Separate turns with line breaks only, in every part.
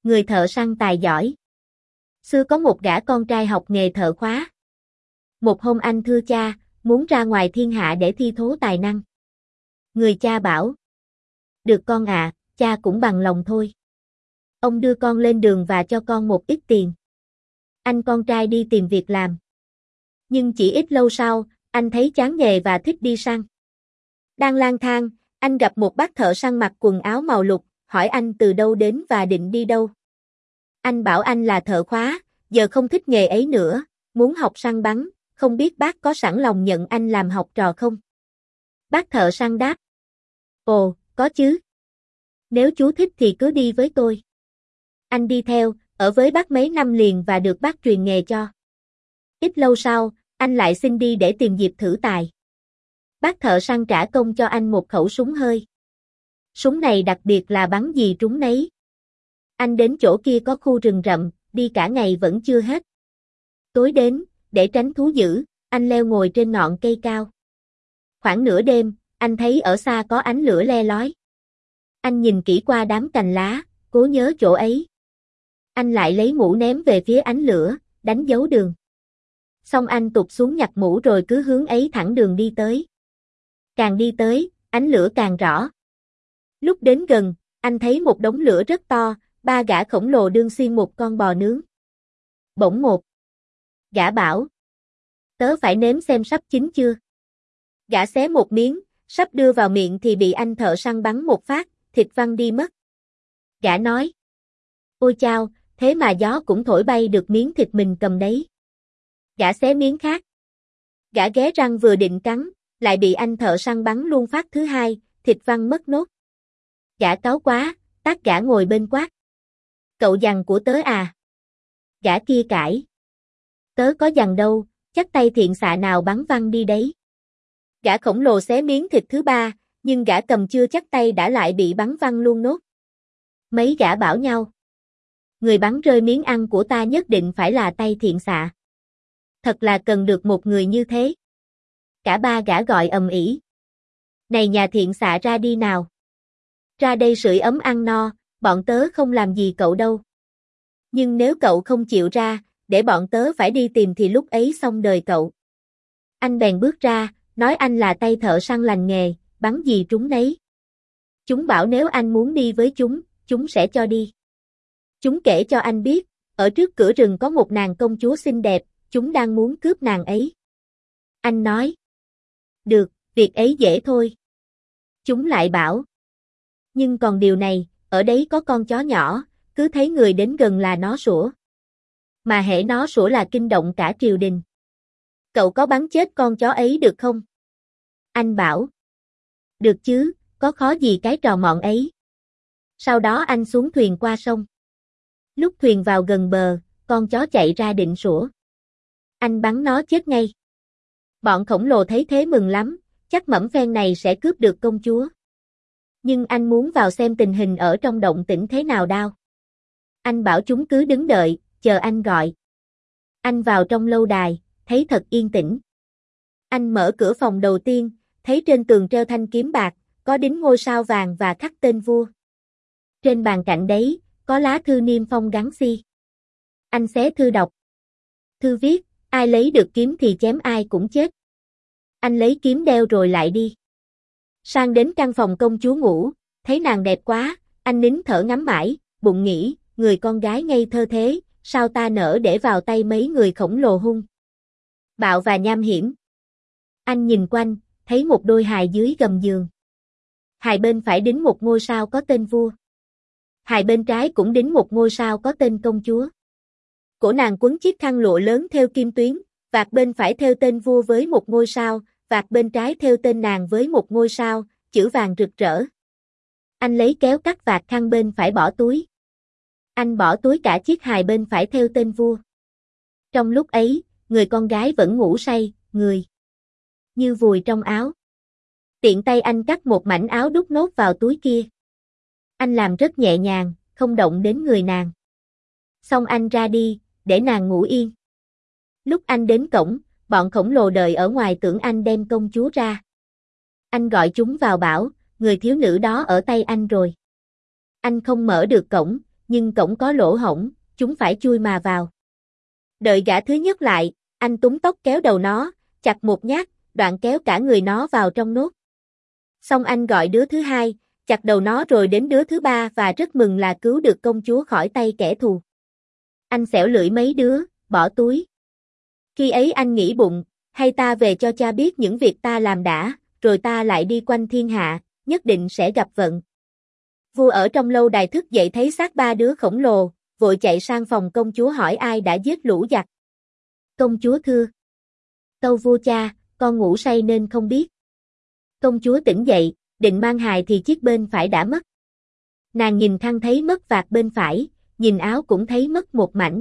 Người thợ săn tài giỏi. Xưa có một gã con trai học nghề thợ khóa. Một hôm anh thưa cha, muốn ra ngoài thiên hạ để thi thố tài năng. Người cha bảo. Được con ạ, cha cũng bằng lòng thôi. Ông đưa con lên đường và cho con một ít tiền. Anh con trai đi tìm việc làm. Nhưng chỉ ít lâu sau, anh thấy chán nghề và thích đi săn. Đang lang thang, anh gặp một bác thợ săn mặc quần áo màu lục, hỏi anh từ đâu đến và định đi đâu. Anh bảo anh là thợ khóa, giờ không thích nghề ấy nữa, muốn học săn bắn, không biết bác có sẵn lòng nhận anh làm học trò không? Bác thợ săn đáp. Ồ, có chứ. Nếu chú thích thì cứ đi với tôi. Anh đi theo, ở với bác mấy năm liền và được bác truyền nghề cho. Ít lâu sau, anh lại xin đi để tìm dịp thử tài. Bác thợ săn trả công cho anh một khẩu súng hơi. Súng này đặc biệt là bắn gì trúng nấy. Anh đến chỗ kia có khu rừng rậm, đi cả ngày vẫn chưa hết. Tối đến, để tránh thú dữ, anh leo ngồi trên ngọn cây cao. Khoảng nửa đêm, anh thấy ở xa có ánh lửa le lói. Anh nhìn kỹ qua đám cành lá, cố nhớ chỗ ấy. Anh lại lấy mũ ném về phía ánh lửa, đánh dấu đường. Xong anh tụt xuống nhặt mũ rồi cứ hướng ấy thẳng đường đi tới. Càng đi tới, ánh lửa càng rõ. Lúc đến gần, anh thấy một đống lửa rất to, 3 gã khổng lồ đương xiên một con bò nướng. Bỗng một gã bảo. Tớ phải nếm xem sắp chín chưa. Gã xé một miếng, sắp đưa vào miệng thì bị anh thợ săn bắn một phát, thịt văng đi mất. Gã nói. Ôi chao, thế mà gió cũng thổi bay được miếng thịt mình cầm đấy. Gã xé miếng khác. Gã ghé răng vừa định cắn, lại bị anh thợ săn bắn luôn phát thứ hai, thịt văng mất nốt. Gã cáu quá, tát gã ngồi bên quát. Cậu giằng của tớ à? Gã kia cãi. Tớ có giằng đâu, chắc tay thiện xạ nào bắn văng đi đấy. Gã khổng lồ xé miếng thịt thứ ba, nhưng gã cầm chưa chắc tay đã lại bị bắn văng luôn nốt. Mấy gã bảo nhau. Người bắn rơi miếng ăn của ta nhất định phải là tay thiện xạ. Thật là cần được một người như thế. Cả 3 gã gọi ầm ĩ. Này nhà thiện xạ ra đi nào. Ra đây sưởi ấm ăn no, bọn tớ không làm gì cậu đâu. Nhưng nếu cậu không chịu ra, để bọn tớ phải đi tìm thì lúc ấy xong đời cậu. Anh bèn bước ra, nói anh là tay thợ săn lành nghề, bắn gì trúng nấy. Chúng bảo nếu anh muốn đi với chúng sẽ cho đi. Chúng kể cho anh biết, ở trước cửa rừng có một nàng công chúa xinh đẹp, chúng đang muốn cướp nàng ấy. Anh nói. Được, việc ấy dễ thôi. Chúng lại bảo. Nhưng còn điều này, ở đấy có con chó nhỏ, cứ thấy người đến gần là nó sủa. Mà hễ nó sủa là kinh động cả triều đình. Cậu có bắn chết con chó ấy được không? Anh bảo. Được chứ, có khó gì cái trò mọn ấy. Sau đó anh xuống thuyền qua sông. Lúc thuyền vào gần bờ, con chó chạy ra định sủa. Anh bắn nó chết ngay. Bọn khổng lồ thấy thế mừng lắm, chắc mẩm phen này sẽ cướp được công chúa. Nhưng anh muốn vào xem tình hình ở trong động tĩnh thế nào đao. Anh bảo chúng cứ đứng đợi, chờ anh gọi. Anh vào trong lâu đài, thấy thật yên tĩnh. Anh mở cửa phòng đầu tiên, thấy trên tường treo thanh kiếm bạc, có đính ngôi sao vàng và khắc tên vua. Trên bàn cạnh đấy, có lá thư niêm phong gắn xi. Anh xé thư đọc. Thư viết, ai lấy được kiếm thì chém ai cũng chết. Anh lấy kiếm đeo rồi lại đi. Sang đến căn phòng công chúa ngủ, thấy nàng đẹp quá, anh nín thở ngắm mãi, bụng nghĩ, người con gái ngây thơ thế, sao ta nỡ để vào tay mấy người khổng lồ hung bạo và nham hiểm. Anh nhìn quanh, thấy một đôi hài dưới gầm giường. Hài bên phải đính một ngôi sao có tên vua. Hài bên trái cũng đính một ngôi sao có tên công chúa. Cổ nàng quấn chiếc khăn lụa lớn thêu kim tuyến, vạt bên phải thêu tên vua với một ngôi sao, vạt bên trái thêu tên nàng với một ngôi sao, chữ vàng rực rỡ. Anh lấy kéo cắt vạt khăn bên phải bỏ túi. Anh bỏ túi cả chiếc hài bên phải thêu tên vua. Trong lúc ấy, người con gái vẫn ngủ say, người như vùi trong áo. Tiện tay anh cắt một mảnh áo đút nốt vào túi kia. Anh làm rất nhẹ nhàng, không động đến người nàng. Xong anh ra đi, để nàng ngủ yên. Lúc anh đến cổng, bọn khổng lồ đợi ở ngoài tưởng anh đem công chúa ra. Anh gọi chúng vào bảo, người thiếu nữ đó ở tay anh rồi. Anh không mở được cổng, nhưng cổng có lỗ hổng, chúng phải chui mà vào. Đợi gã thứ nhất lại, anh túm tóc kéo đầu nó, chặt một nhát, đoạn kéo cả người nó vào trong nốt. Xong anh gọi đứa thứ hai, chặt đầu nó rồi đến đứa thứ ba và rất mừng là cứu được công chúa khỏi tay kẻ thù. Anh xẻo lưỡi mấy đứa, bỏ túi. Khi ấy anh nghĩ bụng, hay ta về cho cha biết những việc ta làm đã, rồi ta lại đi quanh thiên hạ, nhất định sẽ gặp vận. Vua ở trong lâu đài thức dậy thấy xác ba đứa khổng lồ, vội chạy sang phòng công chúa hỏi ai đã giết lũ giặc. Công chúa thưa: Tâu vua cha, con ngủ say nên không biết. Công chúa tỉnh dậy, định mang hài thì chiếc bên phải đã mất. Nàng nhìn khăn thấy mất vạt bên phải, nhìn áo cũng thấy mất một mảnh.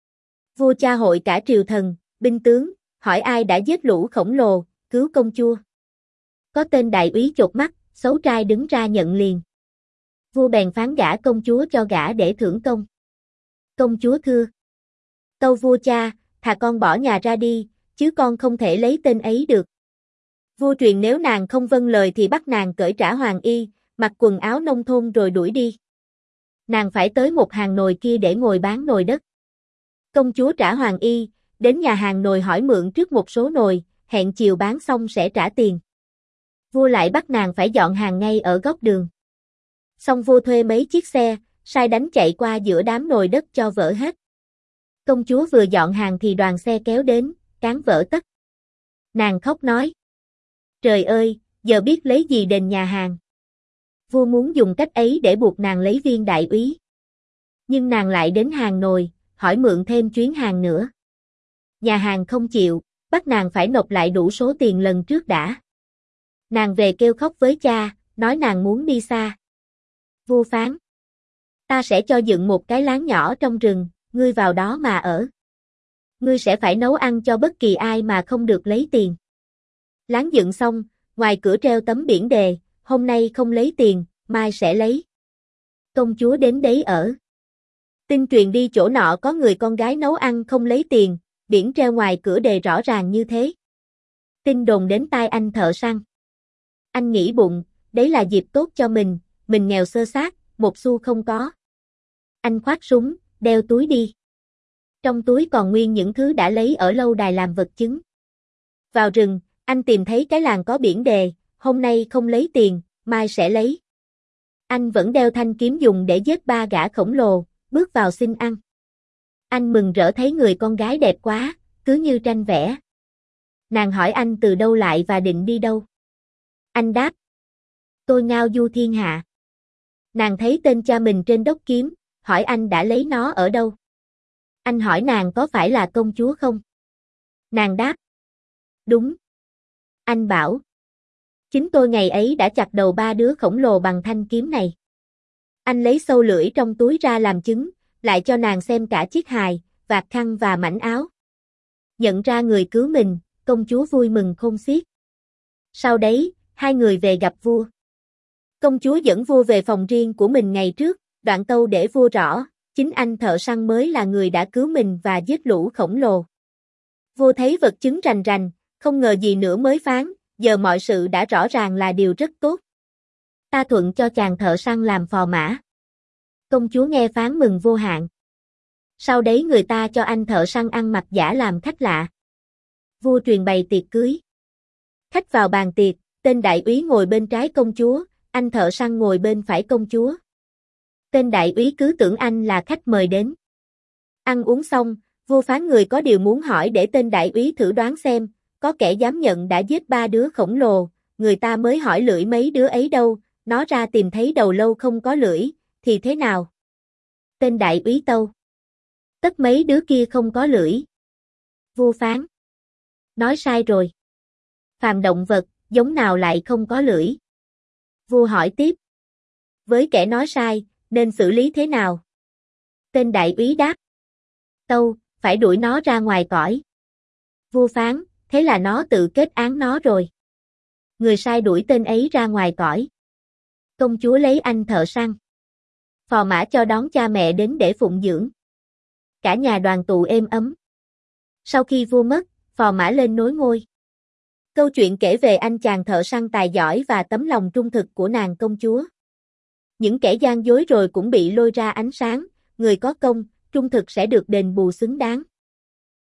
Vua cha hội cả triều thần, binh tướng, hỏi ai đã giết lũ khổng lồ, cứu công chúa. Có tên đại úy chột mắt, xấu trai đứng ra nhận liền. Vua bèn phán gả công chúa cho gã để thưởng công. Công chúa thưa: Tâu vua cha, thà con bỏ nhà ra đi, chứ con không thể lấy tên ấy được. Vua truyền nếu nàng không vâng lời thì bắt nàng cởi trả hoàng y, mặc quần áo nông thôn rồi đuổi đi. Nàng phải tới một hàng nồi kia để ngồi bán nồi đất. Công chúa trả hoàng y, đến nhà hàng nồi hỏi mượn trước một số nồi, hẹn chiều bán xong sẽ trả tiền. Vua lại bắt nàng phải dọn hàng ngay ở góc đường. Xong vua thuê mấy chiếc xe, sai đánh chạy qua giữa đám nồi đất cho vỡ hết. Công chúa vừa dọn hàng thì đoàn xe kéo đến, cán vỡ tất. Nàng khóc nói: Trời ơi, giờ biết lấy gì đền nhà hàng. Vua muốn dùng cách ấy để buộc nàng lấy viên đại úy. Nhưng nàng lại đến hàng nồi, hỏi mượn thêm chuyến hàng nữa. Nhà hàng không chịu, bắt nàng phải nộp lại đủ số tiền lần trước đã. Nàng về kêu khóc với cha, nói nàng muốn đi xa. Vua phán: Ta sẽ cho dựng một cái láng nhỏ trong rừng, ngươi vào đó mà ở. Ngươi sẽ phải nấu ăn cho bất kỳ ai mà không được lấy tiền. Láng dựng xong, ngoài cửa treo tấm biển đề, hôm nay không lấy tiền, mai sẽ lấy. Công chúa đến đấy ở. Tin truyền đi chỗ nọ có người con gái nấu ăn không lấy tiền, biển treo ngoài cửa đề rõ ràng như thế. Tin đồn đến tai anh thợ săn. Anh nghĩ bụng, đấy là dịp tốt cho mình nghèo xơ xác, một xu không có. Anh khoác súng, đeo túi đi. Trong túi còn nguyên những thứ đã lấy ở lâu đài làm vật chứng. Vào rừng, anh tìm thấy cái làng có biển đề, hôm nay không lấy tiền, mai sẽ lấy. Anh vẫn đeo thanh kiếm dùng để giết ba gã khổng lồ, bước vào xin ăn. Anh mừng rỡ thấy người con gái đẹp quá, cứ như tranh vẽ. Nàng hỏi anh từ đâu lại và định đi đâu. Anh đáp: Tôi ngao du thiên hạ. Nàng thấy tên cha mình trên đốc kiếm, hỏi anh đã lấy nó ở đâu. Anh hỏi nàng có phải là công chúa không? Nàng đáp: Đúng. Anh bảo: Chính tôi ngày ấy đã chặt đầu ba đứa khổng lồ bằng thanh kiếm này. Anh lấy sâu lưỡi trong túi ra làm chứng, lại cho nàng xem cả chiếc hài, vạt khăn và mảnh áo. Nhận ra người cứu mình, công chúa vui mừng khôn xiết. Sau đấy, hai người về gặp vua. Công chúa dẫn vua về phòng riêng của mình ngày trước, đoạn tâu để vua rõ, chính anh thợ săn mới là người đã cứu mình và giết lũ khổng lồ. Vua thấy vật chứng rành rành, không ngờ gì nữa mới phán, giờ mọi sự đã rõ ràng là điều rất tốt. Ta thuận cho chàng thợ săn làm phò mã. Công chúa nghe phán mừng vô hạn. Sau đấy người ta cho anh thợ săn ăn mặc giả làm khách lạ. Vua truyền bày tiệc cưới. Khách vào bàn tiệc, tên đại úy ngồi bên trái công chúa, anh thợ săn ngồi bên phải công chúa. Tên đại úy cứ tưởng anh là khách mời đến. Ăn uống xong, vua phán người có điều muốn hỏi để tên đại úy thử đoán xem, có kẻ dám nhận đã giết ba đứa khổng lồ, người ta mới hỏi lưỡi mấy đứa ấy đâu, nó ra tìm thấy đầu lâu không có lưỡi, thì thế nào? Tên đại úy tâu: Tất mấy đứa kia không có lưỡi. Vua phán: Nói sai rồi. Phàm động vật, giống nào lại không có lưỡi? Vua hỏi tiếp: Với kẻ nói sai, nên xử lý thế nào? Tên đại úy đáp: Tâu, phải đuổi nó ra ngoài cõi. Vua phán: Thế là nó tự kết án nó rồi. Người sai đuổi tên ấy ra ngoài cõi. Công chúa lấy anh thợ săn. Phò mã cho đón cha mẹ đến để phụng dưỡng. Cả nhà đoàn tụ êm ấm. Sau khi vua mất, phò mã lên nối ngôi. Câu chuyện kể về anh chàng thợ săn tài giỏi và tấm lòng trung thực của nàng công chúa. Những kẻ gian dối rồi cũng bị lôi ra ánh sáng, Người có công, trung thực sẽ được đền bù xứng đáng.